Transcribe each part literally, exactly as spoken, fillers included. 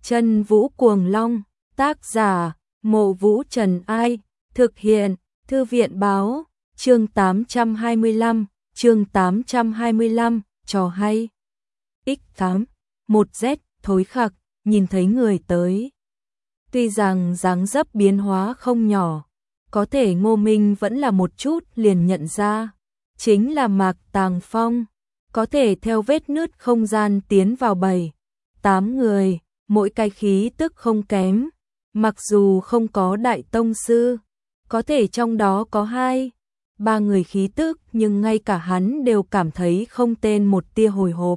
Chân Vũ Cuồng Long, tác giả, Mộ Vũ Trần Ai, thực hiện, Thư viện báo, chương tám trăm hai mươi lăm, chương tám trăm hai mươi lăm, trò hay. ích tám, một Z, thối khặc, nhìn thấy người tới. Tuy rằng dáng dấp biến hóa không nhỏ, có thể Ngô Minh vẫn là một chút liền nhận ra, chính là Mạc Tàng Phong, có thể theo vết nứt không gian tiến vào bảy, tám người, mỗi cái khí tức không kém, mặc dù không có đại tông sư, có thể trong đó có hai, ba người khí tức nhưng ngay cả hắn đều cảm thấy không tên một tia hồi hộp.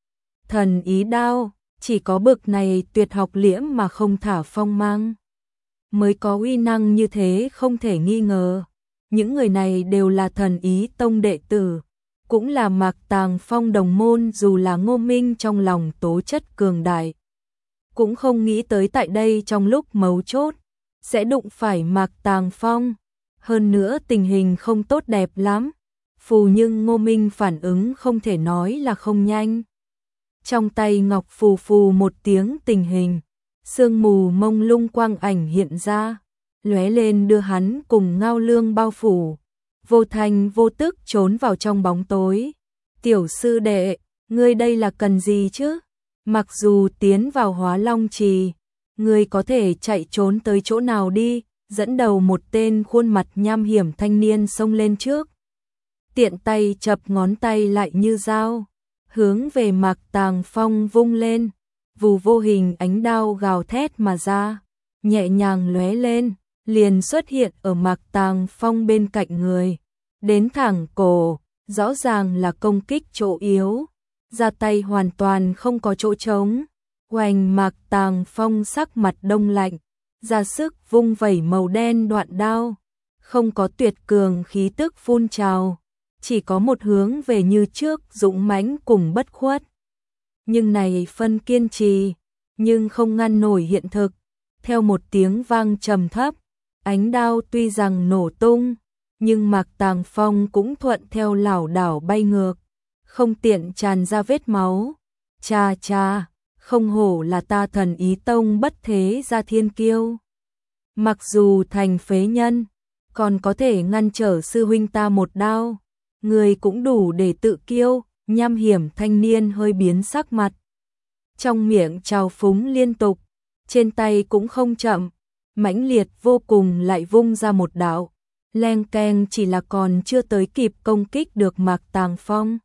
Thần ý đao, chỉ có bực này tuyệt học liễm mà không thả phong mang, mới có uy năng như thế không thể nghi ngờ. Những người này đều là thần ý tông đệ tử, cũng là Mạc Tàng Phong đồng môn, dù là Ngô Minh trong lòng tố chất cường đại, cũng không nghĩ tới tại đây trong lúc mấu chốt sẽ đụng phải Mạc Tàng Phong. Hơn nữa tình hình không tốt đẹp lắm, phù nhưng Ngô Minh phản ứng không thể nói là không nhanh. Trong tay ngọc phù phù một tiếng, tình hình sương mù mông lung quang ảnh hiện ra, lóe lên đưa hắn cùng Ngao Lương bao phủ, vô thành vô tức trốn vào trong bóng tối. Tiểu sư đệ, ngươi đây là cần gì chứ? Mặc dù tiến vào Hóa Long Trì, ngươi có thể chạy trốn tới chỗ nào đi? Dẫn đầu một tên khuôn mặt nham hiểm thanh niên xông lên trước, tiện tay chập ngón tay lại như dao, hướng về Mạc Tàng Phong vung lên, vù vô hình ánh đao gào thét mà ra, nhẹ nhàng lóe lên, liền xuất hiện ở Mạc Tàng Phong bên cạnh người, đến thẳng cổ, rõ ràng là công kích chỗ yếu, ra tay hoàn toàn không có chỗ trống. Oanh! Mạc Tàng Phong sắc mặt đông lạnh, ra sức vung vẩy màu đen đoạn đao, không có tuyệt cường khí tức phun trào, chỉ có một hướng về như trước, dũng mãnh cùng bất khuất. Nhưng này phân kiên trì, nhưng không ngăn nổi hiện thực. Theo một tiếng vang trầm thấp, ánh đao tuy rằng nổ tung, nhưng Mạc Tàng Phong cũng thuận theo lảo đảo bay ngược, không tiện tràn ra vết máu. Cha cha, không hổ là ta thần ý tông bất thế gia thiên kiêu. Mặc dù thành phế nhân, còn có thể ngăn trở sư huynh ta một đao, người cũng đủ để tự kiêu. Nham hiểm thanh niên hơi biến sắc mặt, trong miệng trào phúng liên tục, trên tay cũng không chậm, mãnh liệt vô cùng lại vung ra một đạo, leng keng, chỉ là còn chưa tới kịp công kích được Mạc Tàng Phong,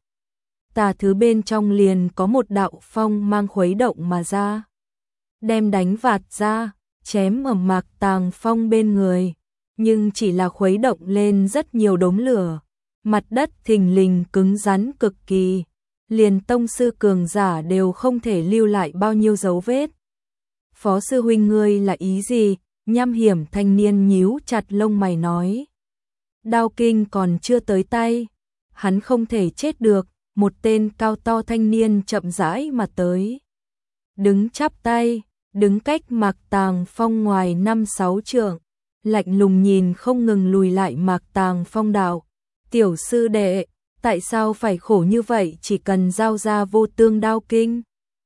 tà thứ bên trong liền có một đạo phong mang khuấy động mà ra, đem đánh vạt ra, chém ở Mạc Tàng Phong bên người, nhưng chỉ là khuấy động lên rất nhiều đốm lửa. Mặt đất thình lình cứng rắn cực kỳ, liền tông sư cường giả đều không thể lưu lại bao nhiêu dấu vết. Phó sư huynh ngươi là ý gì? Nham hiểm thanh niên nhíu chặt lông mày nói. Đao kinh còn chưa tới tay, hắn không thể chết được. Một tên cao to thanh niên chậm rãi mà tới, đứng chắp tay, đứng cách Mạc Tàng Phong ngoài năm sáu trượng, lạnh lùng nhìn không ngừng lùi lại Mạc Tàng Phong đạo. Tiểu sư đệ, tại sao phải khổ như vậy, chỉ cần giao ra vô tương đao kinh?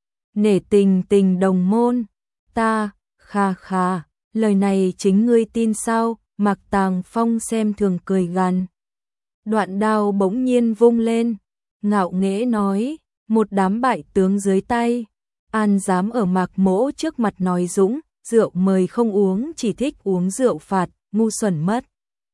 Nể tình tình đồng môn, ta, kha kha, lời này chính ngươi tin sao? Mạc Tàng Phong xem thường cười gằn. Đoạn đao bỗng nhiên vung lên, ngạo nghễ nói, một đám bại tướng dưới tay, an dám ở Mạc mỗ trước mặt nói dũng, rượu mời không uống, chỉ thích uống rượu phạt, ngu xuẩn mất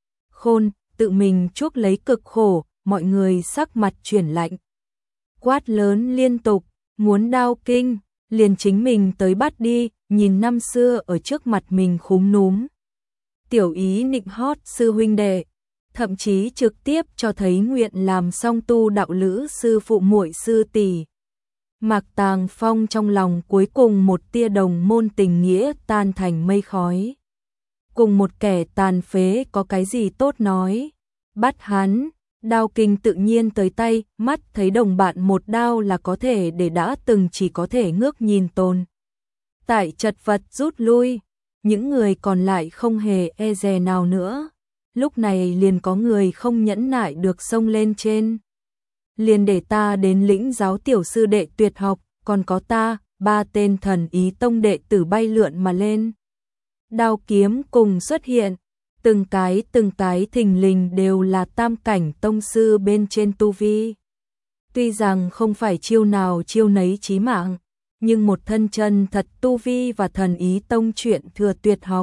khôn. Tự mình chuốc lấy cực khổ, mọi người sắc mặt chuyển lạnh. Quát lớn liên tục, muốn đao kinh, liền chính mình tới bắt đi, nhìn năm xưa ở trước mặt mình khúm núm. Tiểu ý nịnh hót sư huynh đệ, thậm chí trực tiếp cho thấy nguyện làm song tu đạo lữ sư phụ muội sư tỷ. Mạc Tàng Phong trong lòng cuối cùng một tia đồng môn tình nghĩa tan thành mây khói. Cùng một kẻ tàn phế có cái gì tốt nói, bắt hắn, đao kinh tự nhiên tới tay, mắt thấy đồng bạn một đao là có thể để đã từng chỉ có thể ngước nhìn tồn. Tại chật vật rút lui, những người còn lại không hề e dè nào nữa, lúc này liền có người không nhẫn nại được xông lên trên. Liền để ta đến lĩnh giáo tiểu sư đệ tuyệt học, còn có ta, ba tên thần ý tông đệ tử bay lượn mà lên. Đao kiếm cùng xuất hiện, từng cái từng cái thình lình đều là tam cảnh tông sư bên trên tu vi. Tuy rằng không phải chiêu nào chiêu nấy chí mạng, nhưng một thân chân thật tu vi và thần ý tông chuyện thừa tuyệt học.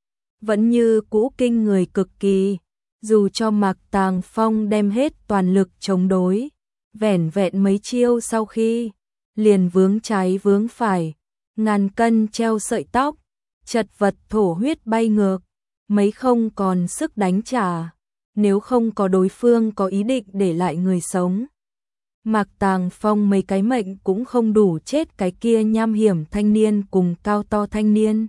Vẫn như cũ kinh người cực kỳ, dù cho Mạc Tàng Phong đem hết toàn lực chống đối, vẻn vẹn mấy chiêu sau khi, liền vướng trái vướng phải, ngàn cân treo sợi tóc, chật vật thổ huyết bay ngược, mấy không còn sức đánh trả, nếu không có đối phương có ý định để lại người sống. Mạc Tàng Phong mấy cái mệnh cũng không đủ chết cái kia nham hiểm thanh niên cùng cao to thanh niên.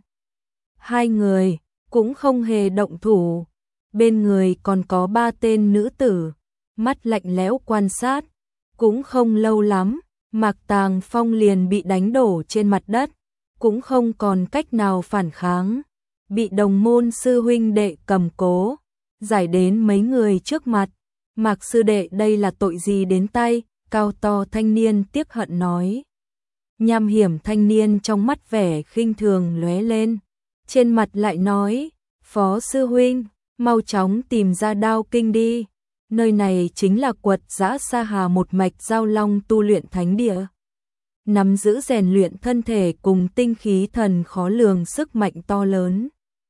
Hai người cũng không hề động thủ, bên người còn có ba tên nữ tử, mắt lạnh lẽo quan sát, cũng không lâu lắm, Mạc Tàng Phong liền bị đánh đổ trên mặt đất, cũng không còn cách nào phản kháng, bị đồng môn sư huynh đệ cầm cố, giải đến mấy người trước mặt. Mạc sư đệ đây là tội gì đến tay? Cao to thanh niên tiếc hận nói. Nham hiểm thanh niên trong mắt vẻ khinh thường lóe lên, trên mặt lại nói, Phó sư huynh, mau chóng tìm ra đao kinh đi, nơi này chính là Quật Dã Sa Hà một mạch giao long tu luyện thánh địa. Nắm giữ rèn luyện thân thể cùng tinh khí thần khó lường sức mạnh to lớn.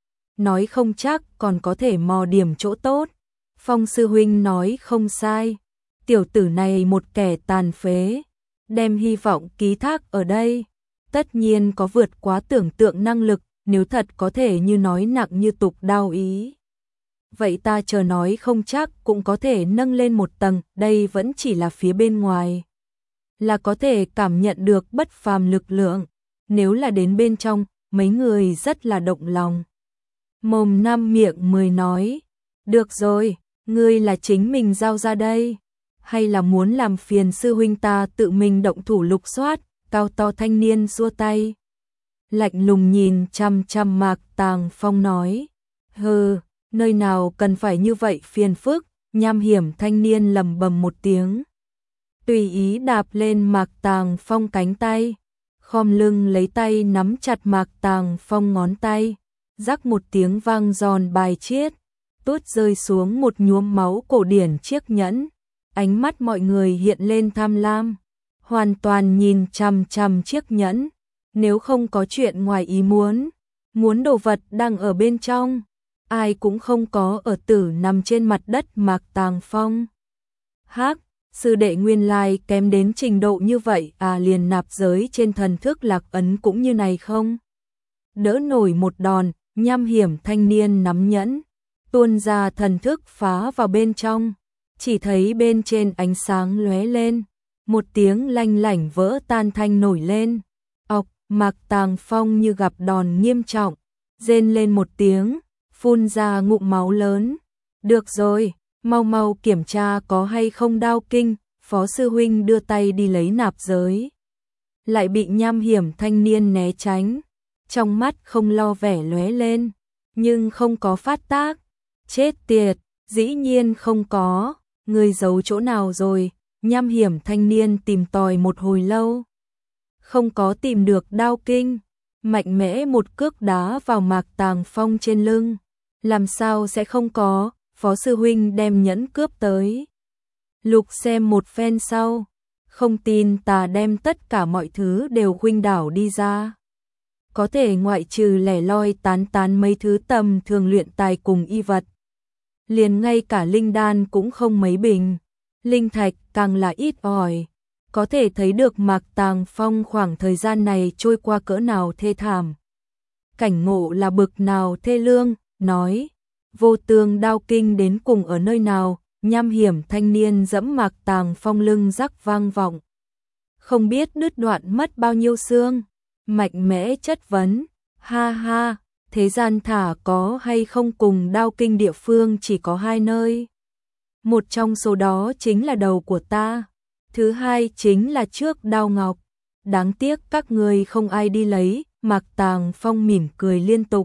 Nói không chắc còn có thể mò điểm chỗ tốt. Phong sư huynh nói không sai. Tiểu tử này một kẻ tàn phế, đem hy vọng ký thác ở đây, tất nhiên có vượt quá tưởng tượng năng lực, nếu thật có thể như nói nặng như tục đao ý. Vậy ta chờ nói không chắc cũng có thể nâng lên một tầng, đây vẫn chỉ là phía bên ngoài. Là có thể cảm nhận được bất phàm lực lượng, nếu là đến bên trong, mấy người rất là động lòng. Mồm năm miệng mười nói, được rồi, ngươi là chính mình giao ra đây. Hay là muốn làm phiền sư huynh ta tự mình động thủ lục soát? Cao to thanh niên xua tay, lạnh lùng nhìn chăm chăm Mạc Tàng Phong nói, hừ, nơi nào cần phải như vậy phiền phức. Nham hiểm thanh niên lầm bầm một tiếng, tùy ý đạp lên Mạc Tàng Phong cánh tay, khom lưng lấy tay nắm chặt Mạc Tàng Phong ngón tay, rắc một tiếng vang giòn bài chiết, tuốt rơi xuống một nhuốm máu cổ điển chiếc nhẫn. Ánh mắt mọi người hiện lên tham lam, hoàn toàn nhìn chằm chằm chiếc nhẫn, nếu không có chuyện ngoài ý muốn, muốn đồ vật đang ở bên trong, ai cũng không có ở tử nằm trên mặt đất Mạc Tàng Phong. Hắc, sư đệ nguyên lai kém đến trình độ như vậy à, liền nạp giới trên thần thức lạc ấn cũng như này không? Đỡ nổi một đòn, nham hiểm thanh niên nắm nhẫn, tuôn ra thần thức phá vào bên trong. Chỉ thấy bên trên ánh sáng lóe lên, một tiếng lanh lảnh vỡ tan thanh nổi lên. Ọc, Mạc Tàng Phong như gặp đòn nghiêm trọng, rên lên một tiếng, phun ra ngụm máu lớn. Được rồi, mau mau kiểm tra có hay không đao kinh. Phó sư huynh đưa tay đi lấy nạp giới, lại bị nham hiểm thanh niên né tránh, trong mắt không lo vẻ lóe lên, nhưng không có phát tác. Chết tiệt, dĩ nhiên không có. Người giấu chỗ nào rồi? Nham hiểm thanh niên tìm tòi một hồi lâu, không có tìm được đao kinh, mạnh mẽ một cước đá vào Mạc Tàng Phong trên lưng. Làm sao sẽ không có? Phó sư huynh đem nhẫn cướp tới, lục xem một phen sau, không tin ta đem tất cả mọi thứ đều khuynh đảo đi ra. Có thể ngoại trừ lẻ loi tán tán mấy thứ tầm thường luyện tài cùng y vật, liền ngay cả linh đan cũng không mấy bình, linh thạch càng là ít ỏi, có thể thấy được Mạc Tàng Phong khoảng thời gian này trôi qua cỡ nào thê thảm. Cảnh ngộ là bực nào thê lương, nói, vô tương đao kinh đến cùng ở nơi nào? Nham hiểm thanh niên dẫm Mạc Tàng Phong lưng rắc vang vọng, không biết đứt đoạn mất bao nhiêu xương, mạnh mẽ chất vấn, ha ha. Thế gian thả có hay không cùng đao kinh địa phương chỉ có hai nơi. Một trong số đó chính là đầu của ta, thứ hai chính là trước đao ngọc. Đáng tiếc các người không ai đi lấy. Mạc Tàng Phong mỉm cười liên tục,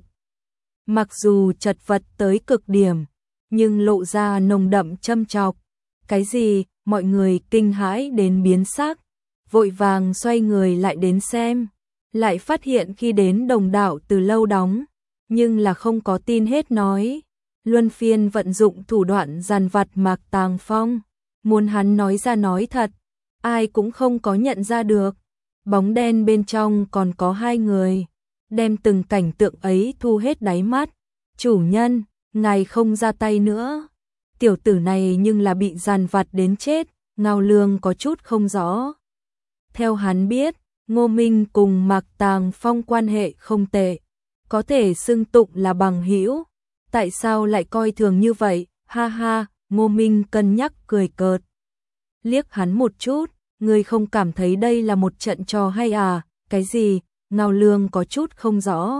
mặc dù chật vật tới cực điểm, nhưng lộ ra nồng đậm châm chọc. Cái gì? Mọi người kinh hãi đến biến sắc, vội vàng xoay người lại đến xem. lại phát hiện khi đến đồng đạo từ lâu đóng, nhưng là không có tin hết nói. Luân phiên vận dụng thủ đoạn dằn vặt Mạc Tàng Phong, muốn hắn nói ra nói thật, ai cũng không có nhận ra được. Bóng đen bên trong còn có hai người, đem từng cảnh tượng ấy thu hết đáy mắt. Chủ nhân, ngài không ra tay nữa. Tiểu tử này nhưng là bị dằn vặt đến chết, Ngao Lương có chút không rõ. Theo hắn biết, Ngô Minh cùng Mạc Tàng Phong quan hệ không tệ, có thể xưng tụng là bằng hữu. Tại sao lại coi thường như vậy? Ha ha, Ngô Minh cân nhắc cười cợt. Liếc hắn một chút, ngươi không cảm thấy đây là một trận trò hay à? Cái gì? Ngao Lương có chút không rõ.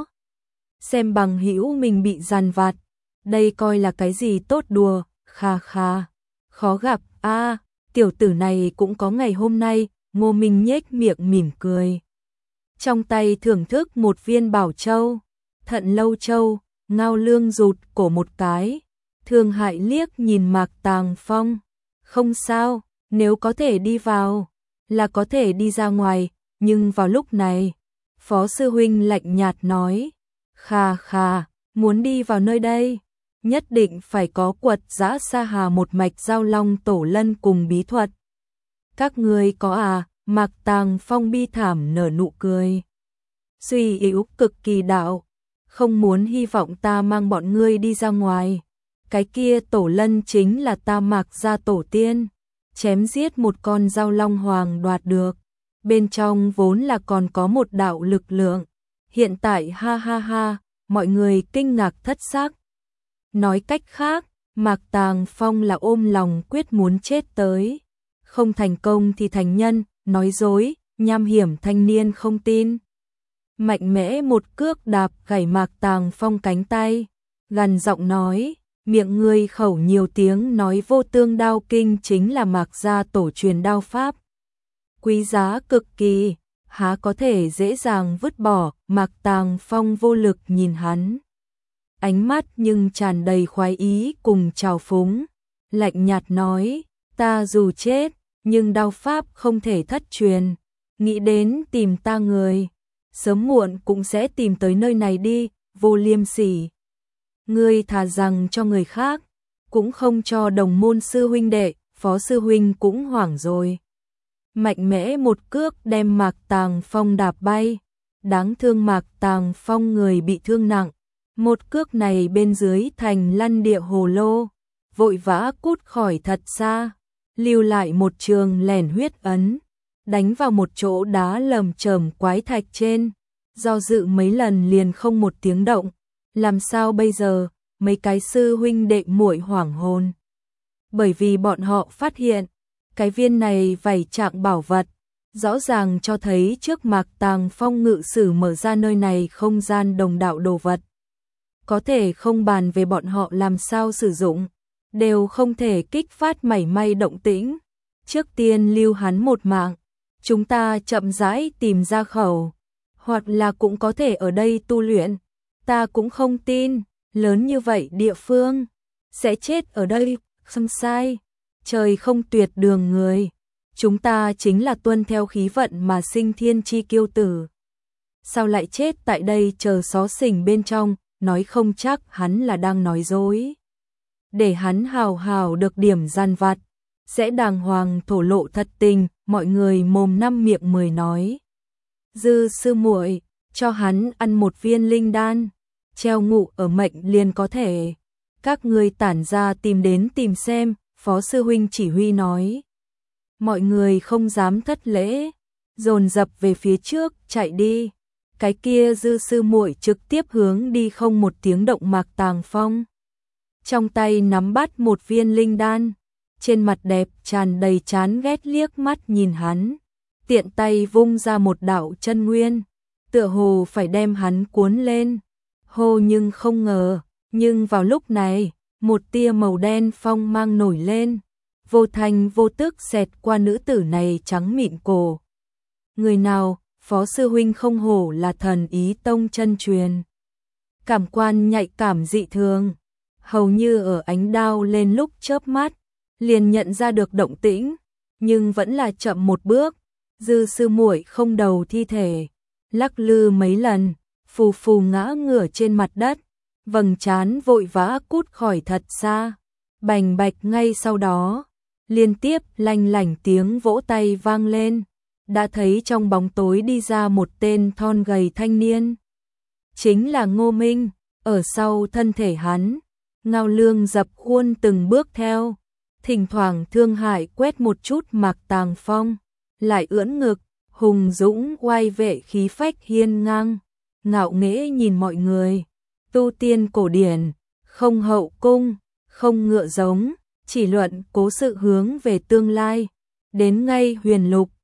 Xem bằng hữu mình bị dằn vặt, đây coi là cái gì tốt đùa, kha kha. Khó gặp, a à, tiểu tử này cũng có ngày hôm nay. Ngô Minh nhếch miệng mỉm cười. Trong tay thưởng thức một viên bảo châu, Thận Lâu Châu. Ngao Lương rụt cổ một cái, thương hại liếc nhìn Mạc Tàng Phong. Không sao, nếu có thể đi vào, là có thể đi ra ngoài, nhưng vào lúc này, Phó Sư Huynh lạnh nhạt nói, khà khà, muốn đi vào nơi đây, nhất định phải có quật giã sa hà một mạch giao long tổ lân cùng bí thuật. Các ngươi có à? Mạc Tàng Phong bi thảm nở nụ cười. Suy yếu cực kỳ đạo, không muốn hy vọng ta mang bọn ngươi đi ra ngoài. Cái kia tổ lân chính là ta Mạc gia tổ tiên, chém giết một con giao long hoàng đoạt được. Bên trong vốn là còn có một đạo lực lượng. Hiện tại ha ha ha, mọi người kinh ngạc thất xác. Nói cách khác, Mạc Tàng Phong là ôm lòng quyết muốn chết tới. Không thành công thì thành nhân, nói dối, nham hiểm thanh niên không tin. Mạnh mẽ một cước đạp gãy Mạc Tàng Phong cánh tay, gằn giọng nói, miệng ngươi khẩu nhiều tiếng nói vô tương đao kinh chính là Mạc gia tổ truyền đao pháp. Quý giá cực kỳ, há có thể dễ dàng vứt bỏ. Mạc Tàng Phong vô lực nhìn hắn, ánh mắt nhưng tràn đầy khoái ý cùng trào phúng, lạnh nhạt nói, ta dù chết, nhưng đao pháp không thể thất truyền, nghĩ đến tìm ta người, sớm muộn cũng sẽ tìm tới nơi này đi, vô liêm sỉ. Ngươi thà rằng cho người khác, cũng không cho đồng môn sư huynh đệ. Phó sư huynh cũng hoảng rồi. Mạnh mẽ một cước đem Mạc Tàng Phong đạp bay, đáng thương Mạc Tàng Phong người bị thương nặng, một cước này bên dưới thành lăn địa hồ lô, vội vã cút khỏi thật xa, lưu lại một trường lẻn huyết ấn, đánh vào một chỗ đá lởm chởm quái thạch trên, do dự mấy lần liền không một tiếng động. Làm sao bây giờ? Mấy cái sư huynh đệ muội hoảng hồn, bởi vì bọn họ phát hiện cái viên này vảy trạng bảo vật, rõ ràng cho thấy trước Mạc Tàng Phong ngự sử mở ra nơi này không gian đồng đạo đồ vật. Có thể không bàn về bọn họ làm sao sử dụng, đều không thể kích phát mảy may động tĩnh. Trước tiên lưu hắn một mạng, chúng ta chậm rãi tìm ra khẩu, hoặc là cũng có thể ở đây tu luyện. Ta cũng không tin, lớn như vậy địa phương, sẽ chết ở đây, không sai. Trời không tuyệt đường người, chúng ta chính là tuân theo khí vận mà sinh thiên chi kiêu tử. Sao lại chết tại đây chờ xó xỉnh bên trong, nói không chắc hắn là đang nói dối. Để hắn hào hào được điểm gian vặt, sẽ đàng hoàng thổ lộ thật tình. Mọi người mồm năm miệng mười nói. Dư sư muội, cho hắn ăn một viên linh đan, treo ngụ ở mệnh liền có thể. Các ngươi tản ra tìm đến tìm xem. Phó sư huynh chỉ huy nói. Mọi người không dám thất lễ, dồn dập về phía trước chạy đi. Cái kia dư sư muội trực tiếp hướng đi không một tiếng động Mạc Tàng Phong, trong tay nắm bắt một viên linh đan, trên mặt đẹp tràn đầy chán ghét liếc mắt nhìn hắn, tiện tay vung ra một đạo chân nguyên, tựa hồ phải đem hắn cuốn lên. Hô, nhưng không ngờ, nhưng vào lúc này, một tia màu đen phong mang nổi lên, vô thành vô tức xẹt qua nữ tử này trắng mịn cổ. Người nào? Phó sư huynh không hổ là thần ý tông chân truyền, cảm quan nhạy cảm dị thường, hầu như ở ánh đao lên lúc chớp mắt, liền nhận ra được động tĩnh, nhưng vẫn là chậm một bước. Dư sư muội không đầu thi thể, lắc lư mấy lần, phù phù ngã ngửa trên mặt đất, vầng trán vội vã cút khỏi thật xa. Bành bạch ngay sau đó, liên tiếp lanh lảnh tiếng vỗ tay vang lên, đã thấy trong bóng tối đi ra một tên thon gầy thanh niên. Chính là Ngô Minh, ở sau thân thể hắn, Ngao Lương dập khuôn từng bước theo, thỉnh thoảng thương hại quét một chút Mạc Tàng Phong, lại ưỡn ngực, hùng dũng oai vệ khí phách hiên ngang, ngạo nghễ nhìn mọi người. Tu tiên cổ điển, không hậu cung, không ngựa giống, chỉ luận cố sự hướng về tương lai. Đến ngay huyền lục,